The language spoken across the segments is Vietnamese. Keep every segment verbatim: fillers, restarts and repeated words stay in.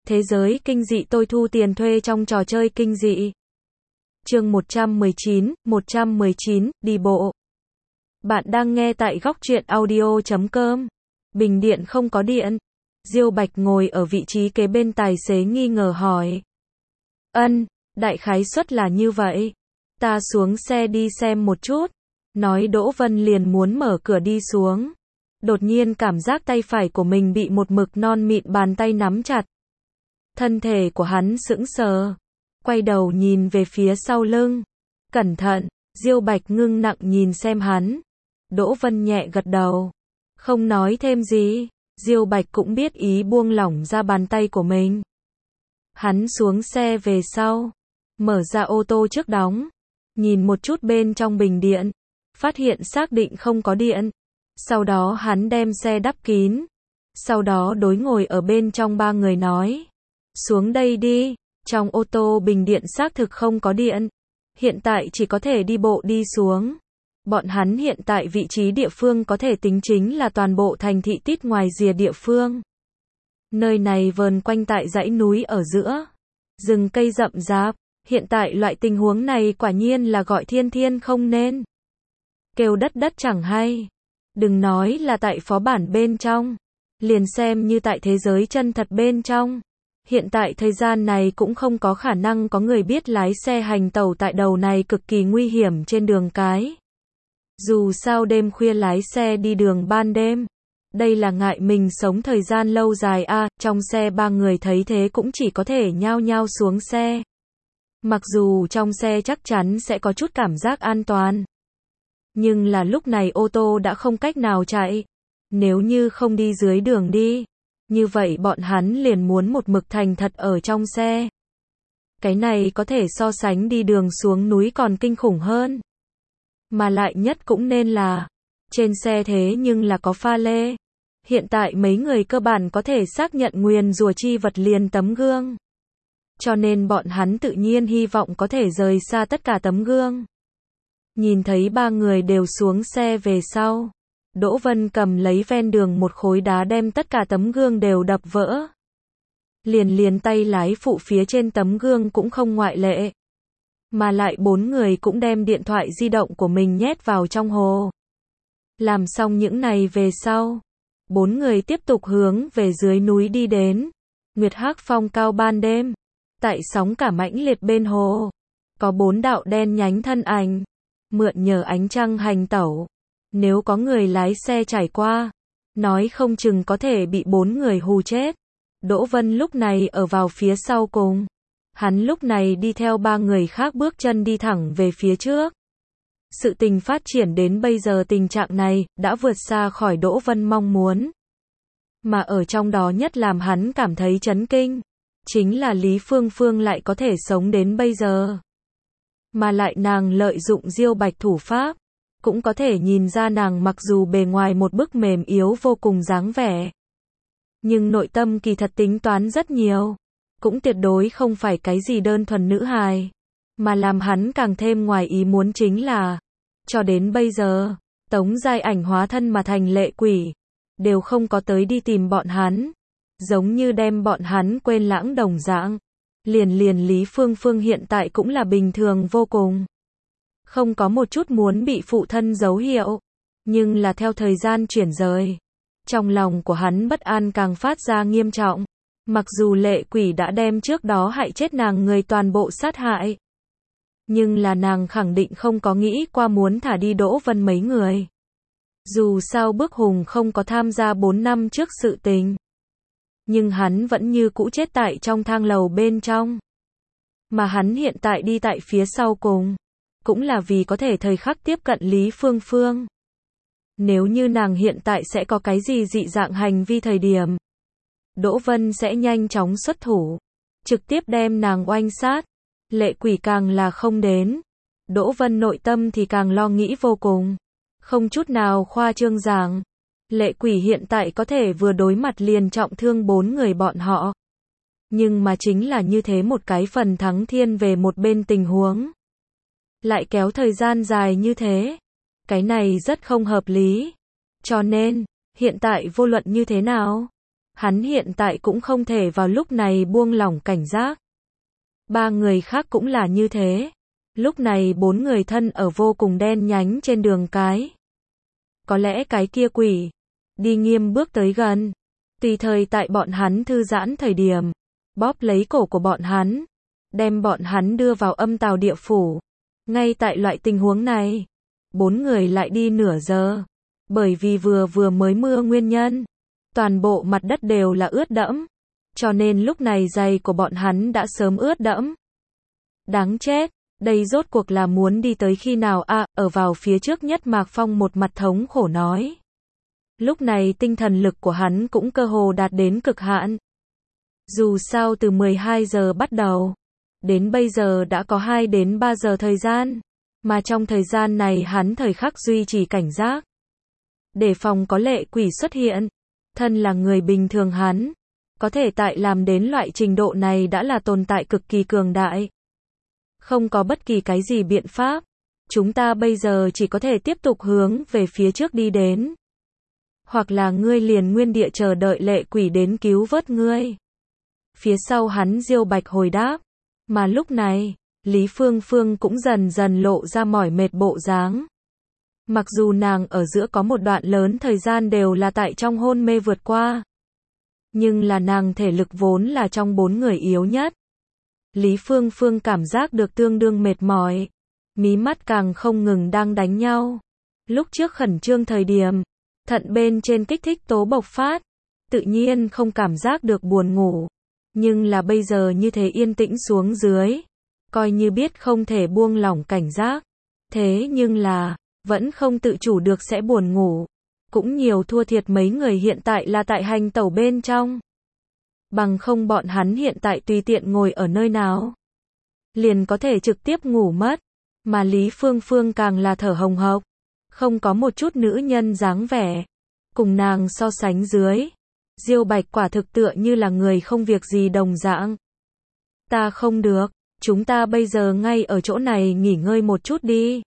Thế giới kinh dị tôi thu tiền thuê trong trò chơi kinh dị. Chương một trăm mười chín, một trăm mười chín, đi bộ. Bạn đang nghe tại góc truyện audio chấm com. Bình điện không có điện. Diêu Bạch ngồi ở vị trí kế bên tài xế nghi ngờ hỏi. Ân, đại khái suất là như vậy. Ta xuống xe đi xem một chút. Nói Đỗ Vân liền muốn mở cửa đi xuống. Đột nhiên cảm giác tay phải của mình bị một mực non mịn bàn tay nắm chặt. Thân thể của hắn sững sờ. Quay đầu nhìn về phía sau lưng. Cẩn thận, Diêu Bạch ngưng nặng nhìn xem hắn. Đỗ Vân nhẹ gật đầu. Không nói thêm gì. Diêu Bạch cũng biết ý buông lỏng ra bàn tay của mình. Hắn xuống xe về sau. Mở ra ô tô trước đóng. Nhìn một chút bên trong bình điện. Phát hiện xác định không có điện. Sau đó hắn đem xe đắp kín. Sau đó đối ngồi ở bên trong ba người nói. Xuống đây đi. Trong ô tô bình điện xác thực không có điện. Hiện tại chỉ có thể đi bộ đi xuống. Bọn hắn hiện tại vị trí địa phương có thể tính chính là toàn bộ thành thị tít ngoài rìa địa phương. Nơi này vờn quanh tại dãy núi ở giữa. Rừng cây rậm rạp. Hiện tại loại tình huống này quả nhiên là gọi thiên thiên không nên. Kêu đất đất chẳng hay. Đừng nói là tại phó bản bên trong. Liền xem như tại thế giới chân thật bên trong. Hiện tại thời gian này cũng không có khả năng có người biết lái xe hành tẩu tại đầu này cực kỳ nguy hiểm trên đường cái. Dù sao đêm khuya lái xe đi đường ban đêm. Đây là ngại mình sống thời gian lâu dài a. À, trong xe ba người thấy thế cũng chỉ có thể nhao nhao xuống xe. Mặc dù trong xe chắc chắn sẽ có chút cảm giác an toàn. Nhưng là lúc này ô tô đã không cách nào chạy. Nếu như không đi dưới đường đi. Như vậy bọn hắn liền muốn một mực thành thật ở trong xe. Cái này có thể so sánh đi đường xuống núi còn kinh khủng hơn. Mà lại nhất cũng nên là. Trên xe thế nhưng là có pha lê. Hiện tại mấy người cơ bản có thể xác nhận nguyền rủa chi vật liền tấm gương. Cho nên bọn hắn tự nhiên hy vọng có thể rời xa tất cả tấm gương. Nhìn thấy ba người đều xuống xe về sau. Đỗ Vân cầm lấy ven đường một khối đá đem tất cả tấm gương đều đập vỡ. Liền liền tay lái phụ phía trên tấm gương cũng không ngoại lệ. Mà lại bốn người cũng đem điện thoại di động của mình nhét vào trong hồ. Làm xong những này về sau. Bốn người tiếp tục hướng về dưới núi đi đến. Nguyệt hắc phong cao ban đêm. Tại sóng cả mãnh liệt bên hồ. Có bốn đạo đen nhánh thân ảnh. Mượn nhờ ánh trăng hành tẩu. Nếu có người lái xe trải qua. Nói không chừng có thể bị bốn người hù chết. Đỗ Vân lúc này ở vào phía sau cùng. Hắn lúc này đi theo ba người khác bước chân đi thẳng về phía trước. Sự tình phát triển đến bây giờ tình trạng này đã vượt xa khỏi Đỗ Vân mong muốn. Mà ở trong đó nhất làm hắn cảm thấy chấn kinh. Chính là Lý Phương Phương lại có thể sống đến bây giờ. Mà lại nàng lợi dụng Diêu Bạch thủ pháp. Cũng có thể nhìn ra nàng mặc dù bề ngoài một bức mềm yếu vô cùng dáng vẻ. Nhưng nội tâm kỳ thật tính toán rất nhiều. Cũng tuyệt đối không phải cái gì đơn thuần nữ hài. Mà làm hắn càng thêm ngoài ý muốn chính là. Cho đến bây giờ, Tống Giai Ảnh hóa thân mà thành lệ quỷ. Đều không có tới đi tìm bọn hắn. Giống như đem bọn hắn quên lãng đồng dạng. Liền liền Lý Phương Phương hiện tại cũng là bình thường vô cùng. Không có một chút muốn bị phụ thân dấu hiệu. Nhưng là theo thời gian chuyển rời. Trong lòng của hắn bất an càng phát ra nghiêm trọng. Mặc dù lệ quỷ đã đem trước đó hại chết nàng người toàn bộ sát hại. Nhưng là nàng khẳng định không có nghĩ qua muốn thả đi Đỗ Vân mấy người. Dù sao Bức Hùng không có tham gia bốn năm trước sự tình. Nhưng hắn vẫn như cũ chết tại trong thang lầu bên trong. Mà hắn hiện tại đi tại phía sau cùng. Cũng là vì có thể thời khắc tiếp cận Lý Phương Phương. Nếu như nàng hiện tại sẽ có cái gì dị dạng hành vi thời điểm. Đỗ Vân sẽ nhanh chóng xuất thủ. Trực tiếp đem nàng oanh sát. Lệ quỷ càng là không đến. Đỗ Vân nội tâm thì càng lo nghĩ vô cùng. Không chút nào khoa trương rằng. Lệ quỷ hiện tại có thể vừa đối mặt liền trọng thương bốn người bọn họ. Nhưng mà chính là như thế một cái phần thắng thiên về một bên tình huống. Lại kéo thời gian dài như thế. Cái này rất không hợp lý. Cho nên, hiện tại vô luận như thế nào, Hắn hiện tại cũng không thể vào lúc này buông lỏng cảnh giác. Ba người khác cũng là như thế. Lúc này bốn người thân ở vô cùng đen nhánh trên đường cái. Có lẽ cái kia quỷ đi nghiêm bước tới gần. Tùy thời tại bọn hắn thư giãn thời điểm, bóp lấy cổ của bọn hắn, đem bọn hắn đưa vào âm tào địa phủ. Ngay tại loại tình huống này, bốn người lại đi nửa giờ. Bởi vì vừa vừa mới mưa nguyên nhân, toàn bộ mặt đất đều là ướt đẫm, cho nên lúc này giày của bọn hắn đã sớm ướt đẫm. Đáng chết, đây rốt cuộc là muốn đi tới khi nào a? À, ở vào phía trước nhất Mạc Phong một mặt thống khổ nói. Lúc này tinh thần lực của hắn cũng cơ hồ đạt đến cực hạn. Dù sao từ mười hai giờ bắt đầu, đến bây giờ đã có hai đến ba giờ thời gian, mà trong thời gian này hắn thời khắc duy trì cảnh giác. Để phòng có lệ quỷ xuất hiện, thân là người bình thường hắn, có thể tại làm đến loại trình độ này đã là tồn tại cực kỳ cường đại. Không có bất kỳ cái gì biện pháp, chúng ta bây giờ chỉ có thể tiếp tục hướng về phía trước đi đến. Hoặc là ngươi liền nguyên địa chờ đợi lệ quỷ đến cứu vớt ngươi. Phía sau hắn Diêu Bạch hồi đáp, mà lúc này, Lý Phương Phương cũng dần dần lộ ra mỏi mệt bộ dáng. Mặc dù nàng ở giữa có một đoạn lớn thời gian đều là tại trong hôn mê vượt qua, nhưng là nàng thể lực vốn là trong bốn người yếu nhất. Lý Phương Phương cảm giác được tương đương mệt mỏi, mí mắt càng không ngừng đang đánh nhau. Lúc trước khẩn trương thời điểm, thận bên trên kích thích tố bộc phát, tự nhiên không cảm giác được buồn ngủ. Nhưng là bây giờ như thế yên tĩnh xuống dưới, coi như biết không thể buông lỏng cảnh giác. Thế nhưng là, vẫn không tự chủ được sẽ buồn ngủ. Cũng nhiều thua thiệt mấy người hiện tại là tại hành tẩu bên trong. Bằng không bọn hắn hiện tại tùy tiện ngồi ở nơi nào, liền có thể trực tiếp ngủ mất. Mà Lý Phương Phương càng là thở hồng hộc, không có một chút nữ nhân dáng vẻ. Cùng nàng so sánh dưới, Diêu Bạch quả thực tựa như là người không việc gì đồng dạng. Ta không được, chúng ta bây giờ ngay ở chỗ này nghỉ ngơi một chút đi.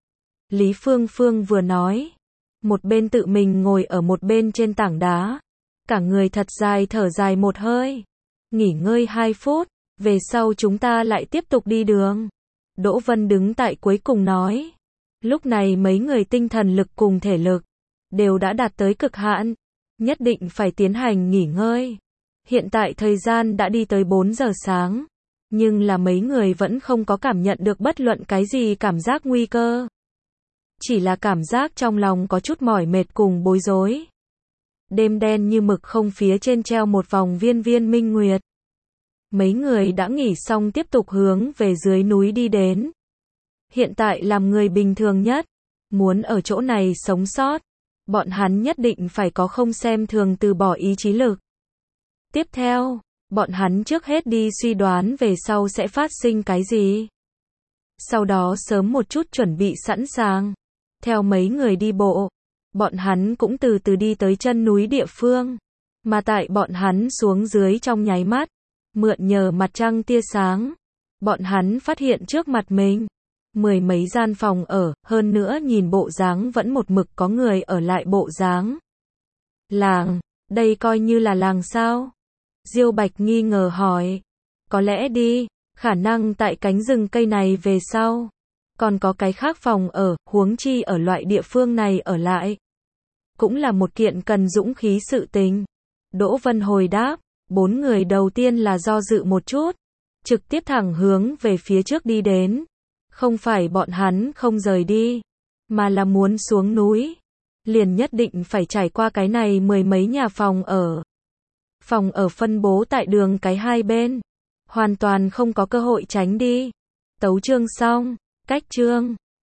Lý Phương Phương vừa nói, một bên tự mình ngồi ở một bên trên tảng đá, cả người thật dài thở dài một hơi. Nghỉ ngơi hai phút, về sau chúng ta lại tiếp tục đi đường. Đỗ Vân đứng tại cuối cùng nói. Lúc này mấy người tinh thần lực cùng thể lực đều đã đạt tới cực hạn, nhất định phải tiến hành nghỉ ngơi. Hiện tại thời gian đã đi tới bốn giờ sáng, nhưng là mấy người vẫn không có cảm nhận được bất luận cái gì cảm giác nguy cơ. Chỉ là cảm giác trong lòng có chút mỏi mệt cùng bối rối. Đêm đen như mực không phía trên treo một vòng viên viên minh nguyệt. Mấy người đã nghỉ xong tiếp tục hướng về dưới núi đi đến. Hiện tại làm người bình thường nhất, muốn ở chỗ này sống sót, bọn hắn nhất định phải có không xem thường từ bỏ ý chí lực. Tiếp theo, bọn hắn trước hết đi suy đoán về sau sẽ phát sinh cái gì. Sau đó sớm một chút chuẩn bị sẵn sàng. Theo mấy người đi bộ, bọn hắn cũng từ từ đi tới chân núi địa phương. Mà tại bọn hắn xuống dưới trong nháy mắt, mượn nhờ mặt trăng tia sáng, bọn hắn phát hiện trước mặt mình mười mấy gian phòng ở, hơn nữa nhìn bộ dáng vẫn một mực có người ở lại bộ dáng. Làng, đây coi như là làng sao? Diêu Bạch nghi ngờ hỏi. Có lẽ đi, khả năng tại cánh rừng cây này về sau, còn có cái khác phòng ở, huống chi ở loại địa phương này ở lại. Cũng là một kiện cần dũng khí sự tình. Đỗ Vân hồi đáp, bốn người đầu tiên là do dự một chút, trực tiếp thẳng hướng về phía trước đi đến. Không phải bọn hắn không rời đi, mà là muốn xuống núi, liền nhất định phải trải qua cái này mười mấy nhà phòng ở. Phòng ở phân bố tại đường cái hai bên, hoàn toàn không có cơ hội tránh đi. Tấu chương xong, cách chương